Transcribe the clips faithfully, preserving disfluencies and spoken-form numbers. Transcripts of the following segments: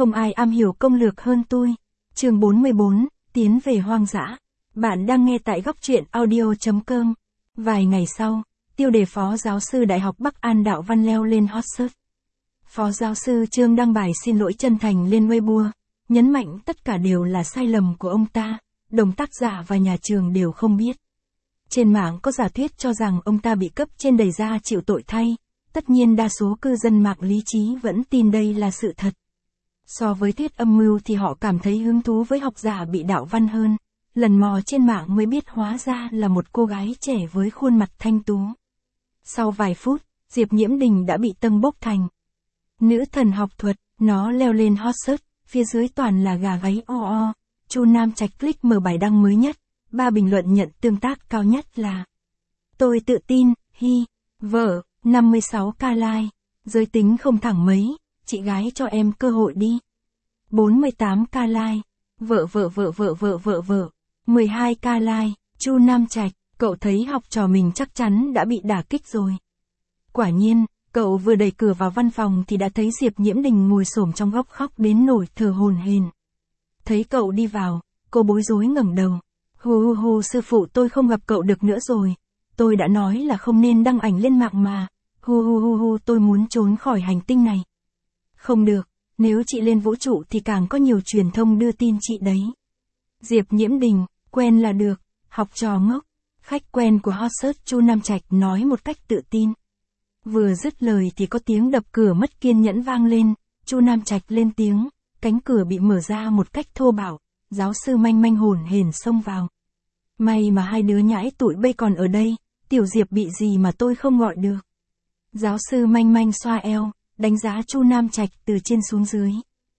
Không ai am hiểu công lược hơn tôi. Chương bốn mươi bốn, tiến về hoang dã. Bạn đang nghe tại góc truyện audio chấm com. Vài ngày sau, tiêu đề phó giáo sư Đại học Bắc An Đạo Văn leo lên hot search. Phó giáo sư Trương đăng bài xin lỗi chân thành lên Weibo, nhấn mạnh tất cả đều là sai lầm của ông ta, đồng tác giả và nhà trường đều không biết. Trên mạng có giả thuyết cho rằng ông ta bị cấp trên đẩy ra chịu tội thay, tất nhiên đa số cư dân mạng lý trí vẫn tin đây là sự thật. So với thuyết âm mưu thì họ cảm thấy hứng thú với học giả bị đạo văn hơn, lần mò trên mạng mới biết hóa ra là một cô gái trẻ với khuôn mặt thanh tú. Sau vài phút, Diệp Nhiễm Đình đã bị tâng bốc thành nữ thần học thuật, nó leo lên hot search, phía dưới toàn là gà gáy o o. Chu Nam Trạch click mở bài đăng mới nhất, ba bình luận nhận tương tác cao nhất là: tôi tự tin, hi, vợ, năm mươi sáu k like, giới tính không thẳng mấy, chị gái cho em cơ hội đi. bốn mươi tám k like, vợ vợ vợ vợ vợ vợ vợ, mười hai k like, Chu Nam Trạch, cậu thấy học trò mình chắc chắn đã bị đả kích rồi. Quả nhiên, cậu vừa đẩy cửa vào văn phòng thì đã thấy Diệp Nhiễm Đình ngồi xổm trong góc khóc đến nổi thở hổn hển. Thấy cậu đi vào, cô bối rối ngẩng đầu. Hù hù hù, sư phụ tôi không gặp cậu được nữa rồi. Tôi đã nói là không nên đăng ảnh lên mạng mà. Hù hù hù hù, tôi muốn trốn khỏi hành tinh này. Không được, nếu chị lên vũ trụ thì càng có nhiều truyền thông đưa tin chị đấy. Diệp Nhiễm Đình, quen là được, học trò ngốc. Khách quen của hot search Chu Nam Trạch nói một cách tự tin. Vừa dứt lời thì có tiếng đập cửa mất kiên nhẫn vang lên. Chu Nam Trạch lên tiếng, cánh cửa bị mở ra một cách thô bạo. Giáo sư manh manh hổn hển xông vào. May mà hai đứa nhãi tụi bây còn ở đây, tiểu Diệp bị gì mà tôi không gọi được. Giáo sư manh manh xoa eo, đánh giá Chu Nam Trạch từ trên xuống dưới.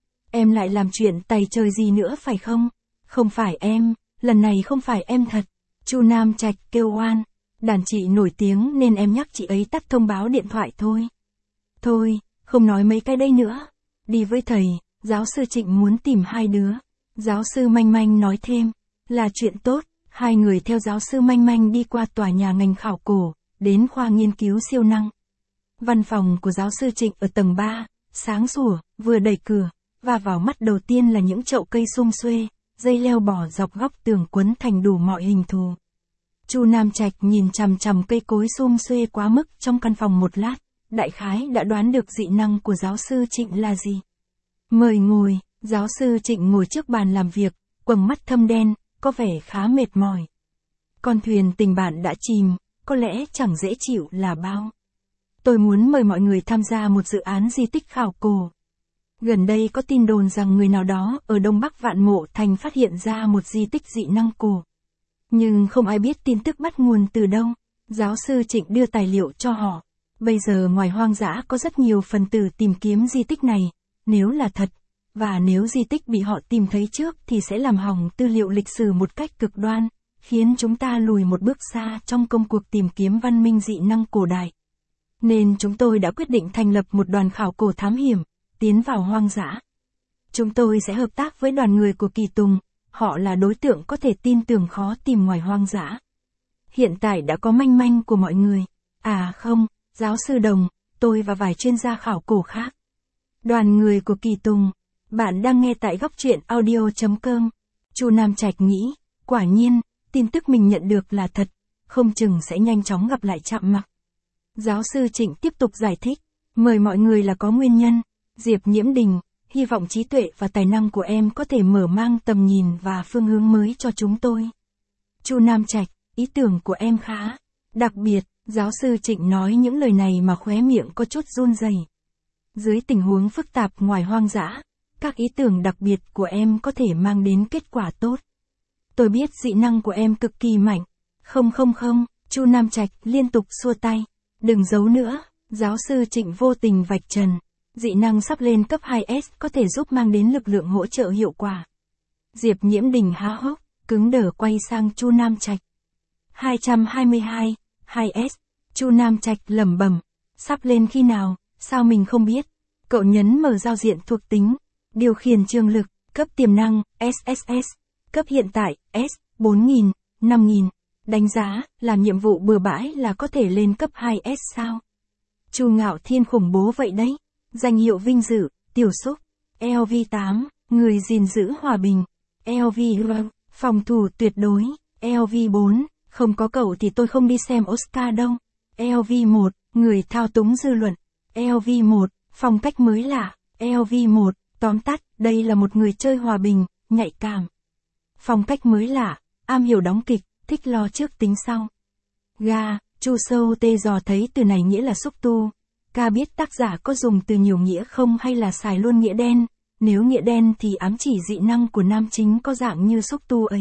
Em lại làm chuyện tày trời gì nữa phải không? Không phải em, lần này không phải em thật. Chu Nam Trạch kêu oan. Đàn chị nổi tiếng nên em nhắc chị ấy tắt thông báo điện thoại thôi. Thôi, không nói mấy cái đây nữa. Đi với thầy, giáo sư Trịnh muốn tìm hai đứa. Giáo sư manh manh nói thêm, là chuyện tốt. Hai người theo giáo sư manh manh đi qua tòa nhà ngành khảo cổ, đến khoa nghiên cứu siêu năng. Văn phòng của giáo sư Trịnh ở tầng ba, sáng sủa, vừa đẩy cửa, và vào mắt đầu tiên là những chậu cây sum xuê, dây leo bò dọc góc tường quấn thành đủ mọi hình thù. Chu Nam Trạch nhìn chằm chằm cây cối sum xuê quá mức trong căn phòng một lát, đại khái đã đoán được dị năng của giáo sư Trịnh là gì. Mời ngồi, giáo sư Trịnh ngồi trước bàn làm việc, quầng mắt thâm đen, có vẻ khá mệt mỏi. Con thuyền tình bạn đã chìm, có lẽ chẳng dễ chịu là bao. Tôi muốn mời mọi người tham gia một dự án di tích khảo cổ. Gần đây có tin đồn rằng người nào đó ở Đông Bắc Vạn Mộ Thành phát hiện ra một di tích dị năng cổ. Nhưng không ai biết tin tức bắt nguồn từ đâu. Giáo sư Trịnh đưa tài liệu cho họ. Bây giờ ngoài hoang dã có rất nhiều phần tử tìm kiếm di tích này, nếu là thật, và nếu di tích bị họ tìm thấy trước thì sẽ làm hỏng tư liệu lịch sử một cách cực đoan, khiến chúng ta lùi một bước xa trong công cuộc tìm kiếm văn minh dị năng cổ đại. Nên chúng tôi đã quyết định thành lập một đoàn khảo cổ thám hiểm, tiến vào hoang dã. Chúng tôi sẽ hợp tác với đoàn người của Kỳ Tùng, họ là đối tượng có thể tin tưởng khó tìm ngoài hoang dã. Hiện tại đã có manh manh của mọi người. À không, giáo sư Đồng, tôi và vài chuyên gia khảo cổ khác. Đoàn người của Kỳ Tùng. Bạn đang nghe tại góc truyện audio chấm com. Chu Nam Trạch nghĩ, quả nhiên, tin tức mình nhận được là thật, không chừng sẽ nhanh chóng gặp lại chạm mặt. Giáo sư Trịnh tiếp tục giải thích, mời mọi người là có nguyên nhân. Diệp Nhiễm Đình, hy vọng trí tuệ và tài năng của em có thể mở mang tầm nhìn và phương hướng mới cho chúng tôi. Chu Nam Trạch, ý tưởng của em khá đặc biệt. Giáo sư Trịnh nói những lời này mà khóe miệng có chút run rẩy. Dưới tình huống phức tạp ngoài hoang dã, các ý tưởng đặc biệt của em có thể mang đến kết quả tốt. Tôi biết dị năng của em cực kỳ mạnh. Không không không, Chu Nam Trạch liên tục xua tay. Đừng giấu nữa, giáo sư Trịnh vô tình vạch trần. Dị năng sắp lên cấp hai S có thể giúp mang đến lực lượng hỗ trợ hiệu quả. Diệp Nhiễm Đình há hốc, cứng đờ quay sang Chu Nam Trạch. hai trăm hai mươi hai, hai S, Chu Nam Trạch lẩm bẩm. Sắp lên khi nào, sao mình không biết? Cậu nhấn mở giao diện thuộc tính. Điều khiển trường lực, cấp tiềm năng, S S S, cấp hiện tại, S, bốn nghìn, năm nghìn. Đánh giá, làm nhiệm vụ bừa bãi là có thể lên cấp hai S sao? Chu Ngạo Thiên khủng bố vậy đấy. Danh hiệu vinh dự, tiểu xúc. L V tám, người gìn giữ hòa bình. L V phòng thủ tuyệt đối. L V bốn, không có cậu thì tôi không đi xem Oscar đâu. L V một, người thao túng dư luận. L V một, phong cách mới lạ. L V một, tóm tắt, đây là một người chơi hòa bình, nhạy cảm. Phong cách mới lạ, am hiểu đóng kịch, thích lo trước tính sau. Ga, Chu Sâu Tê dò thấy từ này nghĩa là xúc tu. Ca biết tác giả có dùng từ nhiều nghĩa không hay là xài luôn nghĩa đen. Nếu nghĩa đen thì ám chỉ dị năng của nam chính có dạng như xúc tu ấy.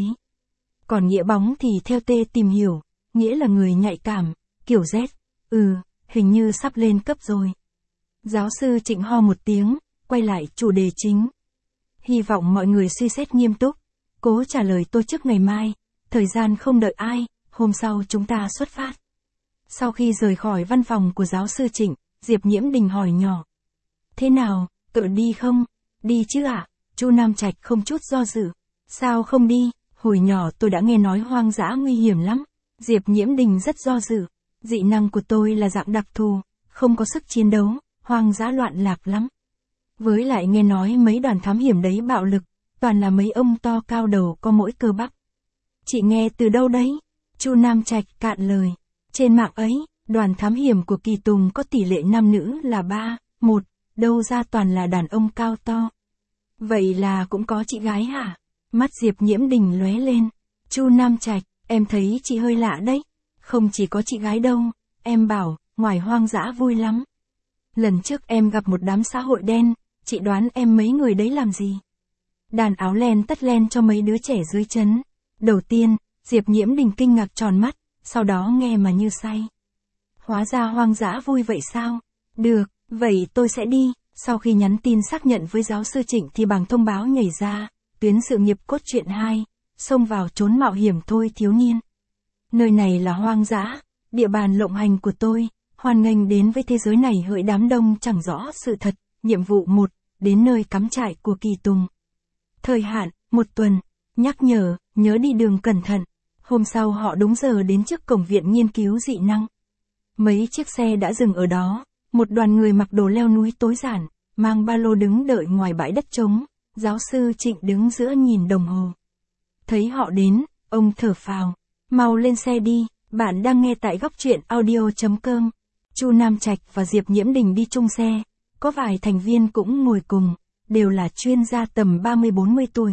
Còn nghĩa bóng thì theo Tê tìm hiểu, nghĩa là người nhạy cảm, kiểu Z. Ừ, hình như sắp lên cấp rồi. Giáo sư Trịnh ho một tiếng, quay lại chủ đề chính. Hy vọng mọi người suy xét nghiêm túc, cố trả lời tôi trước ngày mai, thời gian không đợi ai, hôm sau chúng ta xuất phát. Sau khi rời khỏi văn phòng của giáo sư Trịnh, Diệp Nhiễm Đình hỏi nhỏ. Thế nào, tự đi không? Đi chứ ạ, à? Chu Nam Trạch không chút do dự. Sao không đi? Hồi nhỏ tôi đã nghe nói hoang dã nguy hiểm lắm. Diệp Nhiễm Đình rất do dự. Dị năng của tôi là dạng đặc thù, không có sức chiến đấu, hoang dã loạn lạc lắm. Với lại nghe nói mấy đoàn thám hiểm đấy bạo lực, toàn là mấy ông to cao đầu có mỗi cơ bắp. Chị nghe từ đâu đấy? Chu Nam Trạch cạn lời. Trên mạng ấy, đoàn thám hiểm của Kỳ Tùng có tỷ lệ nam nữ là ba, một, đâu ra toàn là đàn ông cao to. Vậy là cũng có chị gái hả? Mắt Diệp Nhiễm Đình lóe lên. Chu Nam Trạch, em thấy chị hơi lạ đấy. Không chỉ có chị gái đâu, em bảo, ngoài hoang dã vui lắm. Lần trước em gặp một đám xã hội đen, chị đoán em mấy người đấy làm gì? Đàn áo len tất len cho mấy đứa trẻ dưới chấn. Đầu tiên, Diệp Nhiễm Đình kinh ngạc tròn mắt, sau đó nghe mà như say. Hóa ra hoang dã vui vậy sao? Được, vậy tôi sẽ đi. Sau khi nhắn tin xác nhận với giáo sư Trịnh thì bảng thông báo nhảy ra, tuyến sự nghiệp cốt truyện hai, xông vào trốn mạo hiểm thôi thiếu niên. Nơi này là hoang dã, địa bàn lộng hành của tôi, hoan nghênh đến với thế giới này hỡi đám đông chẳng rõ sự thật. Nhiệm vụ một, đến nơi cắm trại của Kỳ Tùng. Thời hạn, một tuần. Nhắc nhở, nhớ đi đường cẩn thận. Hôm sau họ đúng giờ đến trước cổng viện nghiên cứu dị năng. Mấy chiếc xe đã dừng ở đó, một đoàn người mặc đồ leo núi tối giản, mang ba lô đứng đợi ngoài bãi đất trống, giáo sư Trịnh đứng giữa nhìn đồng hồ. Thấy họ đến, ông thở phào, mau lên xe đi, bạn đang nghe tại góc truyện audio chấm com. Chu Nam Trạch và Diệp Nhiễm Đình đi chung xe, có vài thành viên cũng ngồi cùng, đều là chuyên gia tầm ba mươi bốn mươi tuổi.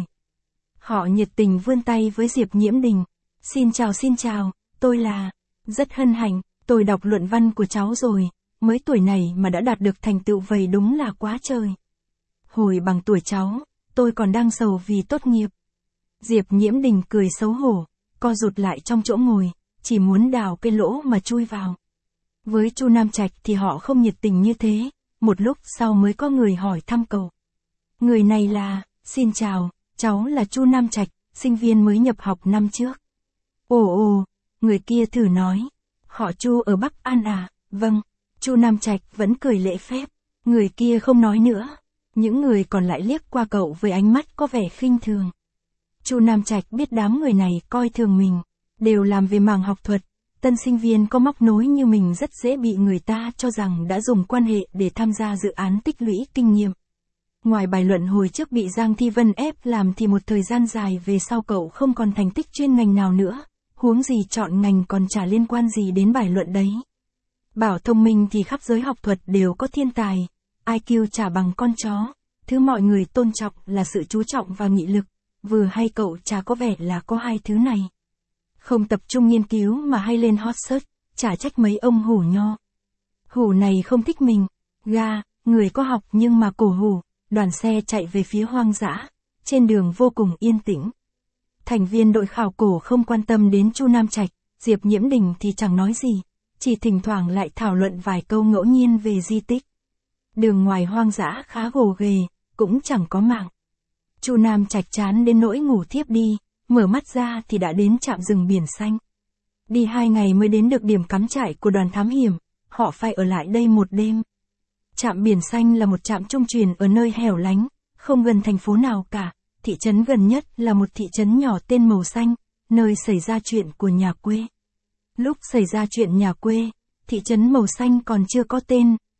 Họ nhiệt tình vươn tay với Diệp Nhiễm Đình. Xin chào xin chào, tôi là... Rất hân hạnh, tôi đọc luận văn của cháu rồi, mới tuổi này mà đã đạt được thành tựu vậy đúng là quá trời. Hồi bằng tuổi cháu, tôi còn đang sầu vì tốt nghiệp. Diệp Nhiễm Đình cười xấu hổ, co rụt lại trong chỗ ngồi, chỉ muốn đào cái lỗ mà chui vào. Với Chu Nam Trạch thì họ không nhiệt tình như thế, một lúc sau mới có người hỏi thăm cậu. Người này là, xin chào, cháu là Chu Nam Trạch, sinh viên mới nhập học năm trước. Ồ ồ, người kia thử nói, họ Chu ở Bắc An à, vâng. Chu Nam Trạch vẫn cười lễ phép, người kia không nói nữa. Những người còn lại liếc qua cậu với ánh mắt có vẻ khinh thường. Chu Nam Trạch biết đám người này coi thường mình, đều làm về mảng học thuật, tân sinh viên có móc nối như mình rất dễ bị người ta cho rằng đã dùng quan hệ để tham gia dự án tích lũy kinh nghiệm. Ngoài bài luận hồi trước bị Giang Thi Vân ép làm thì một thời gian dài về sau cậu không còn thành tích chuyên ngành nào nữa, huống gì chọn ngành còn chả liên quan gì đến bài luận đấy. Bảo thông minh thì khắp giới học thuật đều có thiên tài, i kiu chả bằng con chó, thứ mọi người tôn trọng là sự chú trọng và nghị lực, vừa hay cậu chả có vẻ là có hai thứ này. Không tập trung nghiên cứu mà hay lên hot search, chả trách mấy ông hủ nho. Hủ này không thích mình, ga, người có học nhưng mà cổ hủ, đoàn xe chạy về phía hoang dã, trên đường vô cùng yên tĩnh. Thành viên đội khảo cổ không quan tâm đến Chu Nam Trạch, Diệp Nhiễm Đình thì chẳng nói gì, chỉ thỉnh thoảng lại thảo luận vài câu ngẫu nhiên về di tích. Đường ngoài hoang dã khá gồ ghề, cũng chẳng có mạng. Chu Nam Trạch chán đến nỗi ngủ thiếp đi, mở mắt ra thì đã đến trạm rừng biển xanh. Đi hai ngày mới đến được điểm cắm trại của đoàn thám hiểm, họ phải ở lại đây một đêm. Trạm biển xanh là một trạm trung truyền ở nơi hẻo lánh, không gần thành phố nào cả, thị trấn gần nhất là một thị trấn nhỏ tên Màu Xanh, nơi xảy ra chuyện của nhà quê. Lúc xảy ra chuyện nhà quê, thị trấn Màu Xanh còn chưa có tên,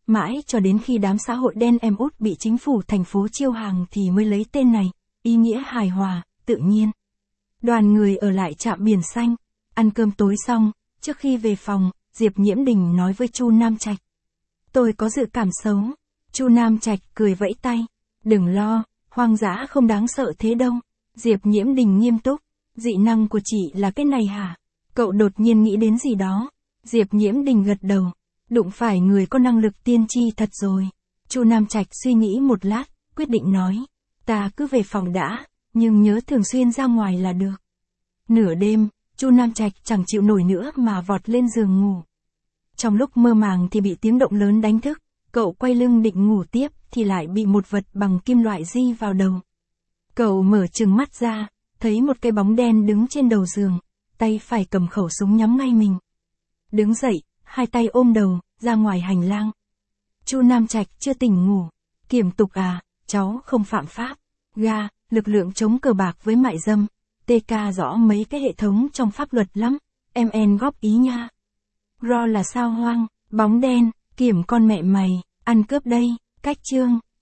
Mãi cho đến khi đám xã hội đen em út bị chính phủ thành phố chiêu hàng thì mới lấy tên này, ý nghĩa hài hòa, tự nhiên. Đoàn người ở lại trạm Biển Xanh, ăn cơm tối xong, trước khi về phòng, Diệp Nhiễm Đình nói với Chu Nam Trạch. Tôi có dự cảm xấu. Chu Nam Trạch cười vẫy tay. Đừng lo, hoang dã không đáng sợ thế đâu. Diệp Nhiễm Đình nghiêm túc. Dị năng của chị là cái này hả? Cậu đột nhiên nghĩ đến gì đó. Diệp Nhiễm Đình gật đầu. Đụng phải người có năng lực tiên tri thật rồi. Chu Nam Trạch suy nghĩ một lát, quyết định nói. Ta cứ về phòng đã, nhưng nhớ thường xuyên ra ngoài là được. Nửa đêm, Chu Nam Trạch chẳng chịu nổi nữa mà vọt lên giường ngủ. Trong lúc mơ màng thì bị tiếng động lớn đánh thức, cậu quay lưng định ngủ tiếp thì lại bị một vật bằng kim loại di vào đầu. Cậu mở trừng mắt ra, thấy một cái bóng đen đứng trên đầu giường, tay phải cầm khẩu súng nhắm ngay mình. Đứng dậy, hai tay ôm đầu, ra ngoài hành lang. Chu Nam Trạch chưa tỉnh ngủ. Kiểm tục à, cháu không phạm pháp. Ga, lực lượng chống cờ bạc với mại dâm. tê ca rõ mấy cái hệ thống trong pháp luật lắm. Em en góp ý nha. Ro là sao Hoang, bóng đen, Kiểm con mẹ mày, ăn cướp đây, cách chương.